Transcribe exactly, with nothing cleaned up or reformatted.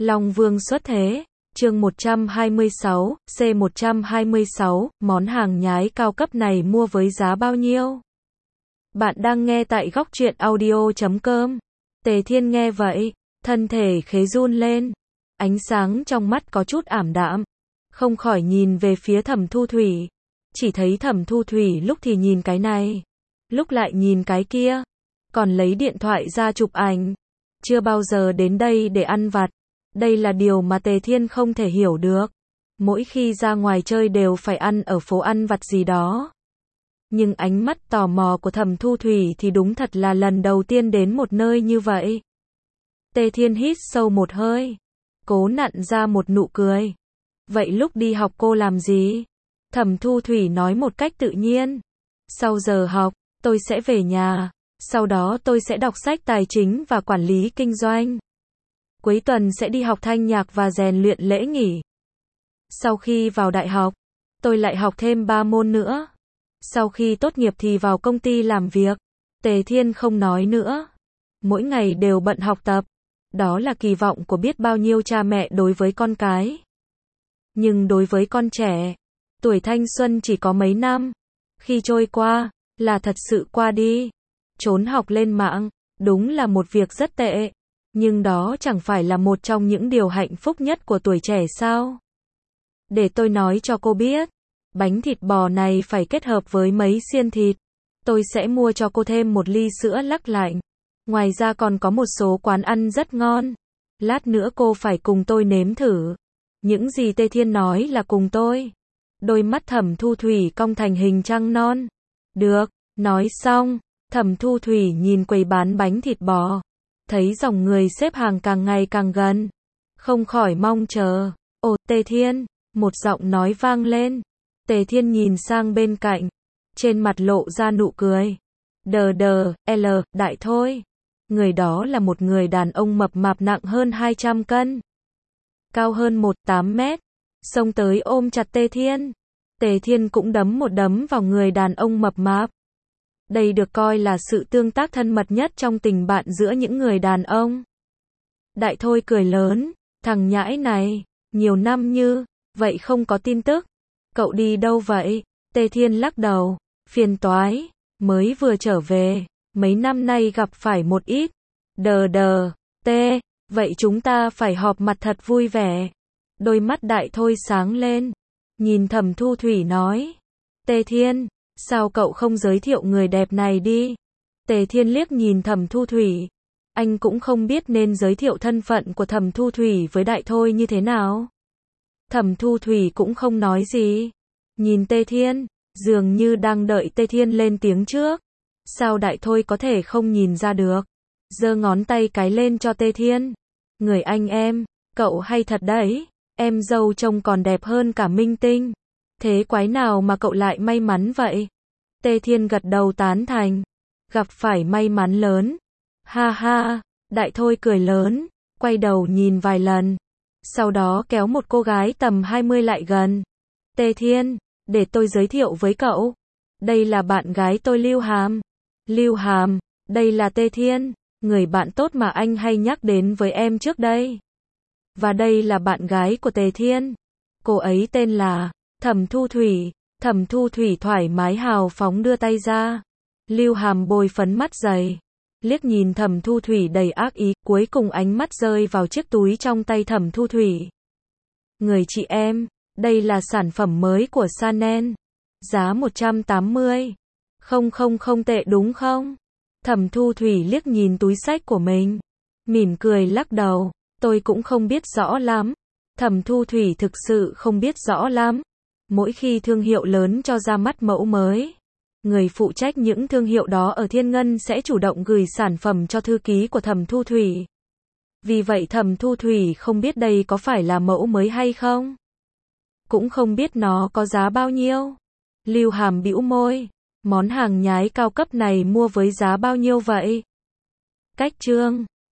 Long Vương xuất thế, chương một trăm hai mươi sáu, C một trăm hai mươi sáu, món hàng nhái cao cấp này mua với giá bao nhiêu? Bạn đang nghe tại góc truyện audio chấm com. Tề Thiên nghe vậy, thân thể khế run lên, ánh sáng trong mắt có chút ảm đạm, không khỏi nhìn về phía Thẩm Thu Thủy. Chỉ thấy Thẩm Thu Thủy lúc thì nhìn cái này, lúc lại nhìn cái kia, còn lấy điện thoại ra chụp ảnh. Chưa bao giờ đến đây để ăn vặt. Đây là điều mà Tề Thiên không thể hiểu được. Mỗi khi ra ngoài chơi đều phải ăn ở phố ăn vặt gì đó. Nhưng ánh mắt tò mò của Thẩm Thu Thủy thì đúng thật là lần đầu tiên đến một nơi như vậy. Tề Thiên hít sâu một hơi, cố nặn ra một nụ cười. Vậy lúc đi học cô làm gì? Thẩm Thu Thủy nói một cách tự nhiên. Sau giờ học, tôi sẽ về nhà. Sau đó tôi sẽ đọc sách tài chính và quản lý kinh doanh. Cuối tuần sẽ đi học thanh nhạc và rèn luyện lễ nghỉ. Sau khi vào đại học, tôi lại học thêm ba môn nữa. Sau khi tốt nghiệp thì vào công ty làm việc. Tề Thiên không nói nữa. Mỗi ngày đều bận học tập. Đó là kỳ vọng của biết bao nhiêu cha mẹ đối với con cái. Nhưng đối với con trẻ, tuổi thanh xuân chỉ có mấy năm. Khi trôi qua, là thật sự qua đi. Trốn học lên mạng, đúng là một việc rất tệ. Nhưng đó chẳng phải là một trong những điều hạnh phúc nhất của tuổi trẻ sao? Để tôi nói cho cô biết, bánh thịt bò này phải kết hợp với mấy xiên thịt. Tôi sẽ mua cho cô thêm một ly sữa lắc lạnh. Ngoài ra còn có một số quán ăn rất ngon. Lát nữa cô phải cùng tôi nếm thử. Những gì Tề Thiên nói là cùng tôi. Đôi mắt Thẩm Thu Thủy cong thành hình trăng non. Được, nói xong, Thẩm Thu Thủy nhìn quầy bán bánh thịt bò. Thấy dòng người xếp hàng càng ngày càng gần. Không khỏi mong chờ. Ồ, Tề Thiên, một giọng nói vang lên. Tề Thiên nhìn sang bên cạnh. Trên mặt lộ ra nụ cười. Đờ đờ, L, đại thôi. Người đó là một người đàn ông mập mạp nặng hơn hai trăm cân. Cao hơn một phẩy tám mét. Xông tới ôm chặt Tề Thiên. Tề Thiên cũng đấm một đấm vào người đàn ông mập mạp. Đây được coi là sự tương tác thân mật nhất trong tình bạn giữa những người đàn ông. Đại thôi cười lớn, thằng nhãi này, nhiều năm như vậy không có tin tức. Cậu đi đâu vậy? Tề Thiên lắc đầu, phiền toái, mới vừa trở về, mấy năm nay gặp phải một ít. Đờ đờ, tê, vậy chúng ta phải họp mặt thật vui vẻ. Đôi mắt đại thôi sáng lên, nhìn Thẩm Thu Thủy nói. Tề Thiên, sao cậu không giới thiệu người đẹp này đi? Tề Thiên liếc nhìn Thẩm Thu Thủy. Anh cũng không biết nên giới thiệu thân phận của Thẩm Thu Thủy với đại thôi như thế nào. Thẩm Thu Thủy cũng không nói gì. Nhìn Tề Thiên, dường như đang đợi Tề Thiên lên tiếng trước. Sao đại thôi có thể không nhìn ra được? Giơ ngón tay cái lên cho Tề Thiên. Người anh em, cậu hay thật đấy. Em dâu trông còn đẹp hơn cả minh tinh. Thế quái nào mà cậu lại may mắn vậy? Tề Thiên gật đầu tán thành. Gặp phải may mắn lớn. Ha ha, đại thôi cười lớn, quay đầu nhìn vài lần. Sau đó kéo một cô gái tầm hai mươi lại gần. Tề Thiên, để tôi giới thiệu với cậu. Đây là bạn gái tôi Lưu Hàm. Lưu Hàm, đây là Tề Thiên, người bạn tốt mà anh hay nhắc đến với em trước đây. Và đây là bạn gái của Tề Thiên. Cô ấy tên là Thẩm Thu Thủy. Thẩm Thu Thủy thoải mái hào phóng đưa tay ra. Lưu Hàm bôi phấn mắt dày, liếc nhìn Thẩm Thu Thủy đầy ác ý, cuối cùng ánh mắt rơi vào chiếc túi trong tay Thẩm Thu Thủy. Người chị em, đây là sản phẩm mới của Chanel. Giá một trăm tám mươi. Không không không tệ đúng không? Thẩm Thu Thủy liếc nhìn túi xách của mình, mỉm cười lắc đầu. Tôi cũng không biết rõ lắm. Thẩm Thu Thủy thực sự không biết rõ lắm. Mỗi khi thương hiệu lớn cho ra mắt mẫu mới, người phụ trách những thương hiệu đó ở Thiên Ngân sẽ chủ động gửi sản phẩm cho thư ký của Thẩm Thu Thủy. Vì vậy Thẩm Thu Thủy không biết đây có phải là mẫu mới hay không. Cũng không biết nó có giá bao nhiêu. Lưu Hàm bĩu môi. Món hàng nhái cao cấp này mua với giá bao nhiêu vậy? Cách chương